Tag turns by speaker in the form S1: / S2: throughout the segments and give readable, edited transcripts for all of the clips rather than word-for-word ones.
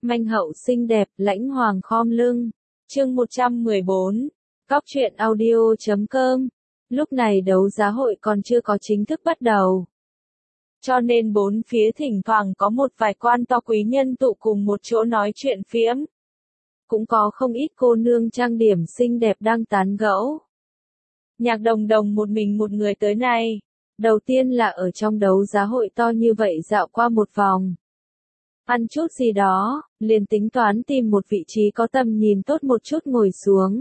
S1: Manh hậu xinh đẹp, lãnh hoàng khom lưng. Chương 114. Cóc truyện audio.com. Lúc này đấu giá hội còn chưa có chính thức bắt đầu. Cho nên bốn phía thỉnh thoảng có một vài quan to quý nhân tụ cùng một chỗ nói chuyện phiếm. Cũng có không ít cô nương trang điểm xinh đẹp đang tán gẫu. Nhạc Đồng Đồng một mình một người tới này. Đầu tiên là ở trong đấu giá hội to như vậy dạo qua một vòng. Ăn chút gì đó, liền tính toán tìm một vị trí có tầm nhìn tốt một chút ngồi xuống.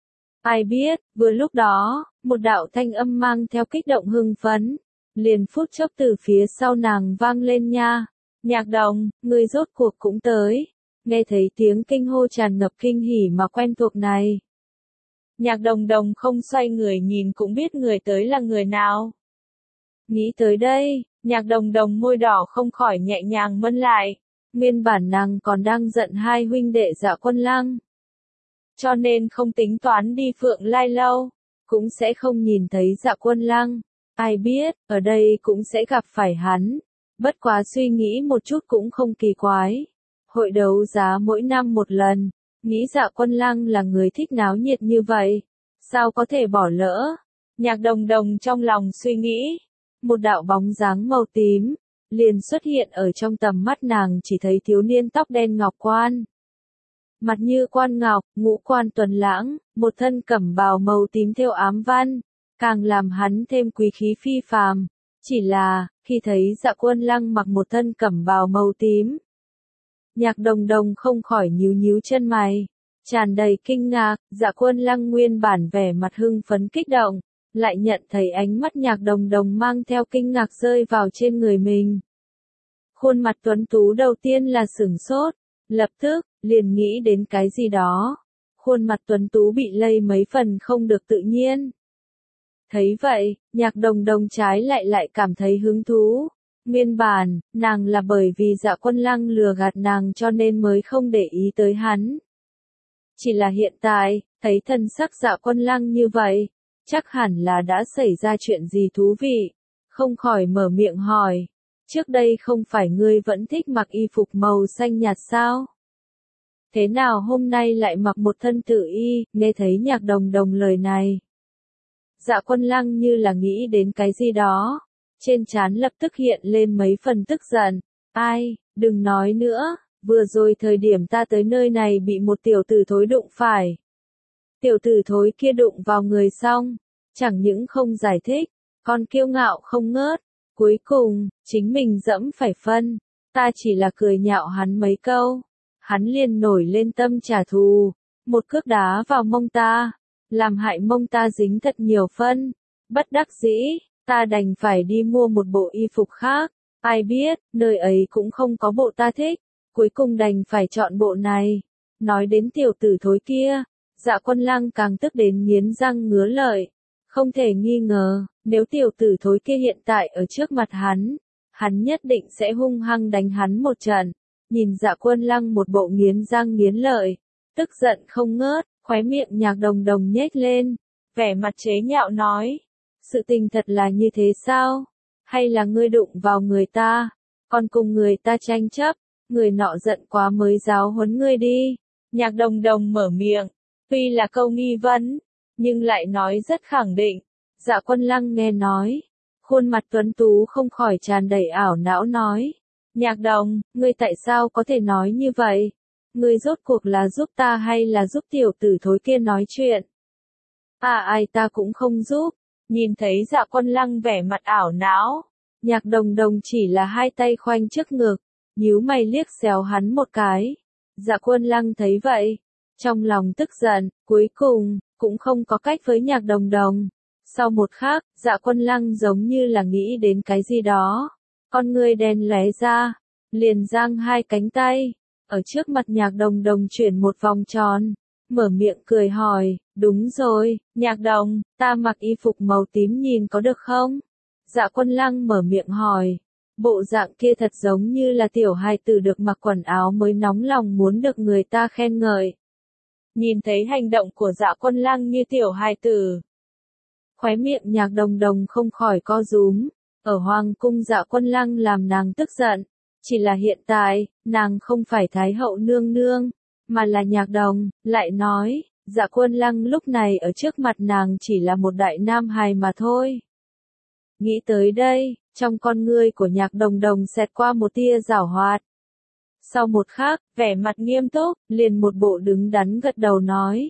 S1: Ai biết, vừa lúc đó, một đạo thanh âm mang theo kích động hưng phấn, liền phút chốc từ phía sau nàng vang lên nha. Nhạc Đồng, người rốt cuộc cũng tới. Nghe thấy tiếng kinh hô tràn ngập kinh hỉ mà quen thuộc này. Nhạc Đồng Đồng không xoay người nhìn cũng biết người tới là người nào. Nghĩ tới đây, Nhạc Đồng Đồng môi đỏ không khỏi nhẹ nhàng mân lại. Nguyên bản nàng còn đang giận hai huynh đệ Dạ Quân Lăng. Cho nên không tính toán đi Phượng Lai Lâu, cũng sẽ không nhìn thấy Dạ Quân Lăng. Ai biết, ở đây cũng sẽ gặp phải hắn. Bất quá suy nghĩ một chút cũng không kỳ quái. Hội đấu giá mỗi năm một lần, nghĩ Dạ Quân Lăng là người thích náo nhiệt như vậy. Sao có thể bỏ lỡ? Nhạc Đồng Đồng trong lòng suy nghĩ. Một đạo bóng dáng màu tím liền xuất hiện ở trong tầm mắt nàng, chỉ thấy thiếu niên tóc đen ngọc quan. Mặt như quan ngọc, ngũ quan tuấn lãng, một thân cẩm bào màu tím thêu ám văn, càng làm hắn thêm quý khí phi phàm. Chỉ là, khi thấy Dạ Quân Lăng mặc một thân cẩm bào màu tím, Nhạc Đồng Đồng không khỏi nhíu nhíu chân mày, tràn đầy kinh ngạc. Dạ Quân Lăng nguyên bản vẻ mặt hưng phấn kích động, lại nhận thấy ánh mắt Nhạc Đồng Đồng mang theo kinh ngạc rơi vào trên người mình. Khuôn mặt tuấn tú đầu tiên là sửng sốt, lập tức, liền nghĩ đến cái gì đó. Khuôn mặt tuấn tú bị lây mấy phần không được tự nhiên. Thấy vậy, Nhạc Đồng Đồng trái lại cảm thấy hứng thú. Nguyên bản, nàng là bởi vì Dạ Quân Lăng lừa gạt nàng cho nên mới không để ý tới hắn. Chỉ là hiện tại, thấy thân sắc Dạ Quân Lăng như vậy, chắc hẳn là đã xảy ra chuyện gì thú vị. Không khỏi mở miệng hỏi. Trước đây không phải ngươi vẫn thích mặc y phục màu xanh nhạt sao? Thế nào hôm nay lại mặc một thân tự y? Nghe thấy Nhạc Đồng Đồng lời này, Dạ Quân Lăng như là nghĩ đến cái gì đó. Trên trán lập tức hiện lên mấy phần tức giận. Ai, đừng nói nữa, vừa rồi thời điểm ta tới nơi này bị một tiểu tử thối đụng phải. Tiểu tử thối kia đụng vào người xong, chẳng những không giải thích, còn kiêu ngạo không ngớt. Cuối cùng, chính mình dẫm phải phân. Ta chỉ là cười nhạo hắn mấy câu. Hắn liền nổi lên tâm trả thù. Một cước đá vào mông ta, làm hại mông ta dính thật nhiều phân. Bất đắc dĩ, ta đành phải đi mua một bộ y phục khác. Ai biết, nơi ấy cũng không có bộ ta thích. Cuối cùng đành phải chọn bộ này. Nói đến tiểu tử thối kia, Dạ Quân Lăng càng tức đến nghiến răng ngứa lợi. Không thể nghi ngờ, nếu tiểu tử thối kia hiện tại ở trước mặt hắn nhất định sẽ hung hăng đánh hắn một trận. Nhìn Dạ Quân Lăng một bộ nghiến răng nghiến lợi, tức giận không ngớt, khóe miệng Nhạc Đồng Đồng nhếch lên, vẻ mặt chế nhạo nói. Sự tình thật là như thế sao? Hay là ngươi đụng vào người ta, còn cùng người ta tranh chấp, người nọ giận quá mới giáo huấn ngươi đi. Nhạc Đồng Đồng mở miệng, tuy là câu nghi vấn, nhưng lại nói rất khẳng định. Dạ Quân Lăng nghe nói, khuôn mặt tuấn tú không khỏi tràn đầy ảo não nói. Nhạc Đồng, ngươi tại sao có thể nói như vậy? Ngươi rốt cuộc là giúp ta hay là giúp tiểu tử thối kia nói chuyện? Ai ta cũng không giúp. Nhìn thấy Dạ Quân Lăng vẻ mặt ảo não, Nhạc Đồng Đồng chỉ là hai tay khoanh trước ngực, nhíu mày liếc xéo hắn một cái. Dạ Quân Lăng thấy vậy, trong lòng tức giận, cuối cùng, cũng không có cách với Nhạc Đồng Đồng. Sau một khắc, Dạ Quân Lăng giống như là nghĩ đến cái gì đó. Con ngươi đen lóe ra, liền giang hai cánh tay, ở trước mặt Nhạc Đồng Đồng chuyển một vòng tròn, mở miệng cười hỏi, đúng rồi, Nhạc Đồng, ta mặc y phục màu tím nhìn có được không? Dạ Quân Lăng mở miệng hỏi, bộ dạng kia thật giống như là tiểu hài tử được mặc quần áo mới nóng lòng muốn được người ta khen ngợi. Nhìn thấy hành động của Dạ Quân Lăng như tiểu hài tử, khóe miệng Nhạc Đồng Đồng không khỏi co rúm. Ở hoàng cung Dạ Quân Lăng làm nàng tức giận, Chỉ là hiện tại, nàng không phải Thái hậu nương nương, mà là Nhạc Đồng, lại nói, Dạ Quân Lăng lúc này ở trước mặt nàng chỉ là một đại nam hài mà thôi. Nghĩ tới đây, trong con ngươi của Nhạc Đồng Đồng xẹt qua một tia giảo hoạt. Sau một khắc, vẻ mặt nghiêm túc, liền một bộ đứng đắn gật đầu nói,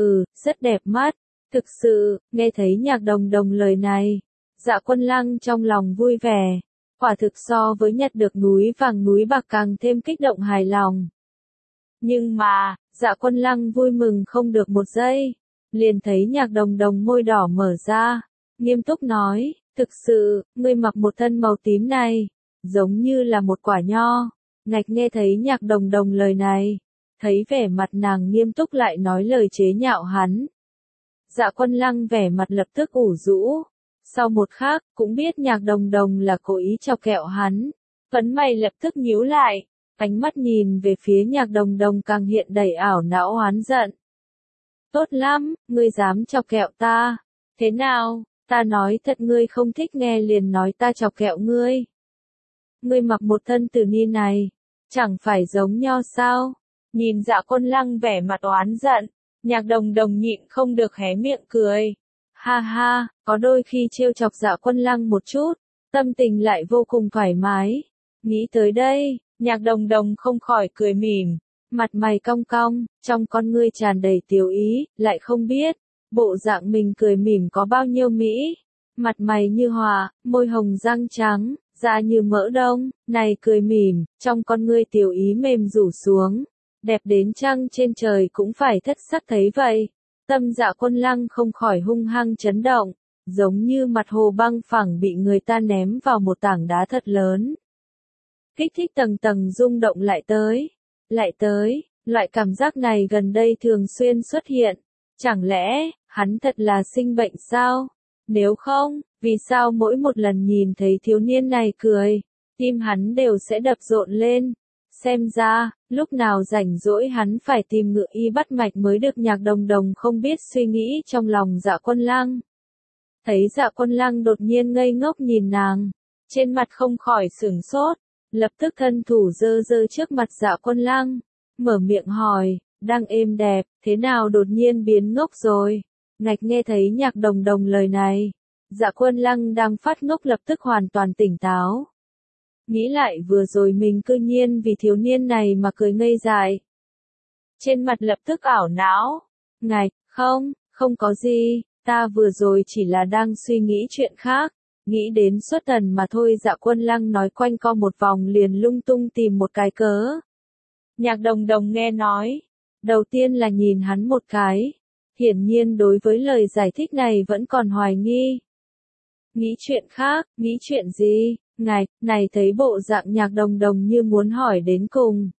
S1: rất đẹp mắt. Thực sự, nghe thấy Nhạc Đồng Đồng lời này, Dạ Quân Lăng trong lòng vui vẻ, quả thực so với nhặt được núi vàng núi bạc càng thêm kích động hài lòng. Nhưng mà, Dạ Quân Lăng vui mừng không được một giây, liền thấy Nhạc Đồng Đồng môi đỏ mở ra, nghiêm túc nói, thực sự, ngươi mặc một thân màu tím này, giống như là một quả nho. Ngạch nghe thấy Nhạc Đồng Đồng lời này, thấy vẻ mặt nàng nghiêm túc lại nói lời chế nhạo hắn. Dạ Quân Lăng vẻ mặt lập tức ủ rũ, sau một khắc, cũng biết Nhạc Đồng Đồng là cố ý chọc kẹo hắn, phấn mày lập tức nhíu lại, ánh mắt nhìn về phía Nhạc Đồng Đồng càng hiện đầy ảo não oán giận. Tốt lắm, ngươi dám chọc kẹo ta, thế nào, ta nói thật ngươi không thích nghe liền nói ta chọc kẹo ngươi. Ngươi mặc một thân tử ni này, chẳng phải giống nho sao? Nhìn Dạ Quân Lăng vẻ mặt oán giận, Nhạc Đồng Đồng nhịn không được hé miệng cười. Ha ha, có đôi khi trêu chọc Dạ Quân Lăng một chút, tâm tình lại vô cùng thoải mái. Nghĩ tới đây, Nhạc Đồng Đồng không khỏi cười mỉm, mặt mày cong cong, trong con ngươi tràn đầy tiểu ý, lại không biết, bộ dạng mình cười mỉm có bao nhiêu mỹ. Mặt mày như hòa, môi hồng răng trắng, da như mỡ đông, này cười mỉm, trong con ngươi tiểu ý mềm rủ xuống, đẹp đến trăng trên trời cũng phải thất sắc thấy vậy. Tâm Dạ Quân Lăng không khỏi hung hăng chấn động, giống như mặt hồ băng phẳng bị người ta ném vào một tảng đá thật lớn. Kích thích tầng tầng rung động lại tới, loại cảm giác này gần đây thường xuyên xuất hiện. Chẳng lẽ, hắn thật là sinh bệnh sao? Nếu không, vì sao mỗi một lần nhìn thấy thiếu niên này cười, tim hắn đều sẽ đập rộn lên. Xem ra, lúc nào rảnh rỗi hắn phải tìm ngựa y bắt mạch mới được. Nhạc Đồng Đồng không biết suy nghĩ trong lòng Dạ Quân Lăng. Thấy Dạ Quân Lăng đột nhiên ngây ngốc nhìn nàng, trên mặt không khỏi sửng sốt, lập tức thân thủ giơ giơ trước mặt Dạ Quân Lăng, mở miệng hỏi, đang êm đẹp, thế nào đột nhiên biến ngốc rồi? Ngạch nghe thấy Nhạc Đồng Đồng lời này, Dạ Quân Lăng đang phát ngốc lập tức hoàn toàn tỉnh táo. Nghĩ lại vừa rồi mình cư nhiên vì thiếu niên này mà cười ngây dại. Trên mặt lập tức ảo não. Ngạch, không có gì, ta vừa rồi chỉ là đang suy nghĩ chuyện khác, nghĩ đến xuất thần mà thôi. Dạ Quân Lăng nói quanh co một vòng liền lung tung tìm một cái cớ. Nhạc Đồng Đồng nghe nói, đầu tiên là nhìn hắn một cái, hiển nhiên đối với lời giải thích này vẫn còn hoài nghi. Nghĩ chuyện khác, nghĩ chuyện gì? Ngạch, này thấy bộ dạng Nhạc Đồng Đồng như muốn hỏi đến cùng.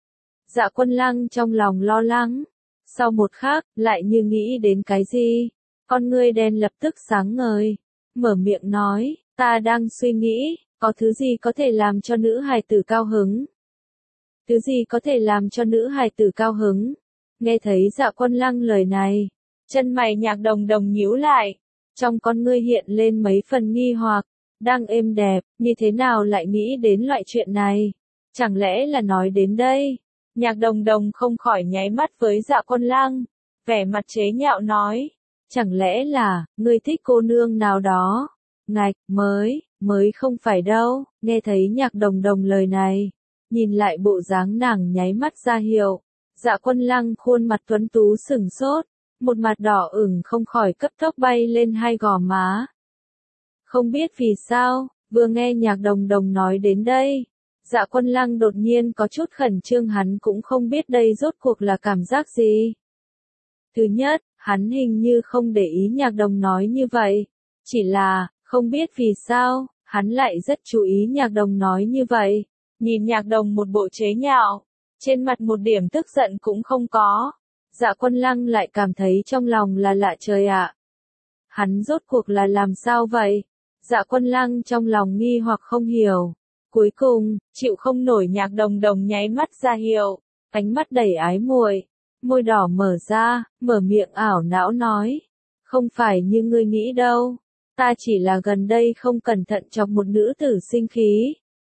S1: Dạ Quân Lăng trong lòng lo lắng, sau một khắc, lại như nghĩ đến cái gì, con ngươi đen lập tức sáng ngời, mở miệng nói, ta đang suy nghĩ, có thứ gì có thể làm cho nữ hài tử cao hứng. Thứ gì có thể làm cho nữ hài tử cao hứng? Nghe thấy Dạ Quân Lăng lời này, chân mày Nhạc Đồng Đồng nhíu lại, trong con ngươi hiện lên mấy phần nghi hoặc. Đang êm đẹp, như thế nào lại nghĩ đến loại chuyện này? Chẳng lẽ là nói đến đây? Nhạc Đồng Đồng không khỏi nháy mắt với Dạ Quân Lăng, vẻ mặt chế nhạo nói, chẳng lẽ là, ngươi thích cô nương nào đó? Ngạch, mới không phải đâu. Nghe thấy Nhạc Đồng Đồng lời này, nhìn lại bộ dáng nàng nháy mắt ra hiệu, Dạ Quân Lăng khuôn mặt tuấn tú sửng sốt, một mặt đỏ ửng không khỏi cấp tốc bay lên hai gò má. Không biết vì sao, vừa nghe Nhạc Đồng Đồng nói đến đây, Dạ Quân Lăng đột nhiên có chút khẩn trương, hắn cũng không biết đây rốt cuộc là cảm giác gì. Thứ nhất, hắn hình như không để ý Nhạc Đồng nói như vậy, chỉ là, không biết vì sao, hắn lại rất chú ý Nhạc Đồng nói như vậy. Nhìn Nhạc Đồng một bộ chế nhạo, trên mặt một điểm tức giận cũng không có. Dạ Quân Lăng lại cảm thấy trong lòng là lạ trời ạ. Hắn rốt cuộc là làm sao vậy? Dạ Quân Lăng trong lòng nghi hoặc không hiểu. Cuối cùng, chịu không nổi Nhạc Đồng Đồng nháy mắt ra hiệu, ánh mắt đầy ái muội, môi đỏ mở ra, mở miệng ảo não nói. Không phải như ngươi nghĩ đâu, ta chỉ là gần đây không cẩn thận chọc một nữ tử sinh khí.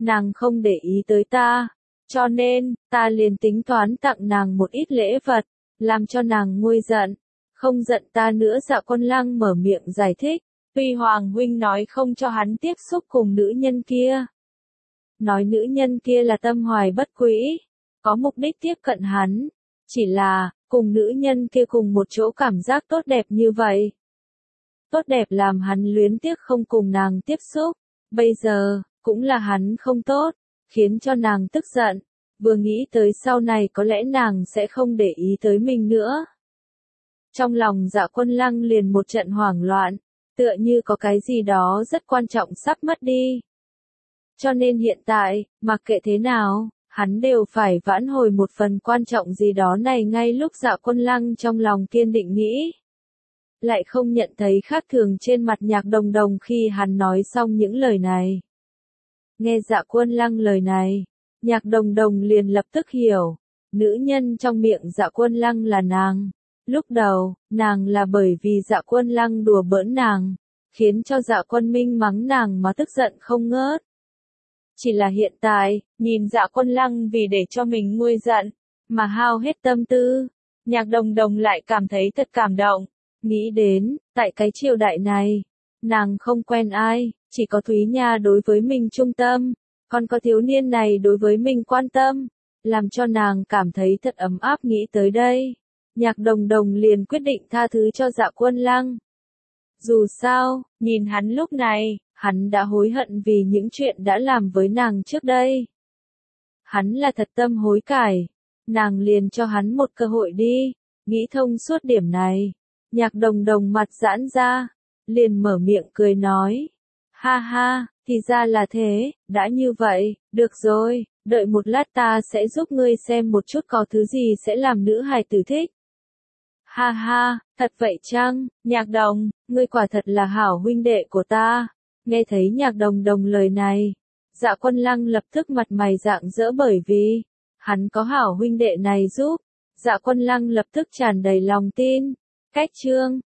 S1: nàng không để ý tới ta, cho nên, ta liền tính toán tặng nàng một ít lễ vật, làm cho nàng nguôi giận, không giận ta nữa. Dạ Quân Lăng mở miệng giải thích, tuy Hoàng huynh nói không cho hắn tiếp xúc cùng nữ nhân kia, nói nữ nhân kia là tâm hoài bất quỹ, có mục đích tiếp cận hắn, chỉ là, cùng nữ nhân kia cùng một chỗ cảm giác tốt đẹp như vậy. Tốt đẹp làm hắn luyến tiếc không cùng nàng tiếp xúc, bây giờ, cũng là hắn không tốt, khiến cho nàng tức giận, vừa nghĩ tới sau này có lẽ nàng sẽ không để ý tới mình nữa. Trong lòng Dạ Quân Lăng liền một trận hoảng loạn, tựa như có cái gì đó rất quan trọng sắp mất đi. Cho nên hiện tại, mặc kệ thế nào, hắn đều phải vãn hồi một phần quan trọng gì đó này. Ngay lúc Dạ Quân Lăng trong lòng kiên định nghĩ, lại không nhận thấy khác thường trên mặt Nhạc Đồng Đồng khi hắn nói xong những lời này. Nghe Dạ Quân Lăng lời này, Nhạc Đồng Đồng liền lập tức hiểu, nữ nhân trong miệng Dạ Quân Lăng là nàng. Lúc đầu, nàng là bởi vì Dạ Quân Lăng đùa bỡn nàng, khiến cho Dạ Quân Minh mắng nàng mà tức giận không ngớt. Chỉ là hiện tại, nhìn Dạ Quân Lăng vì để cho mình nguôi giận, mà hao hết tâm tư, Nhạc Đồng Đồng lại cảm thấy thật cảm động. Nghĩ đến, tại cái triều đại này, nàng không quen ai, chỉ có Thúy Nha đối với mình trung tâm, còn có thiếu niên này đối với mình quan tâm, làm cho nàng cảm thấy thật ấm áp. Nghĩ tới đây, Nhạc Đồng Đồng liền quyết định tha thứ cho Dạ Quân Lăng. Dù sao, nhìn hắn lúc này, hắn đã hối hận vì những chuyện đã làm với nàng trước đây. Hắn là thật tâm hối cải, nàng liền cho hắn một cơ hội đi. Nghĩ thông suốt điểm này, Nhạc Đồng Đồng mặt giãn ra, liền mở miệng cười nói, ha ha, thì ra là thế, đã như vậy, được rồi, đợi một lát ta sẽ giúp ngươi xem một chút có thứ gì sẽ làm nữ hài tử thích. Ha ha, thật vậy chăng, Nhạc Đồng, ngươi quả thật là hảo huynh đệ của ta. Nghe thấy Nhạc Đồng Đồng lời này, Dạ Quân Lăng lập tức mặt mày rạng rỡ bởi vì, hắn có hảo huynh đệ này giúp. Dạ Quân Lăng lập tức tràn đầy lòng tin. Cách chương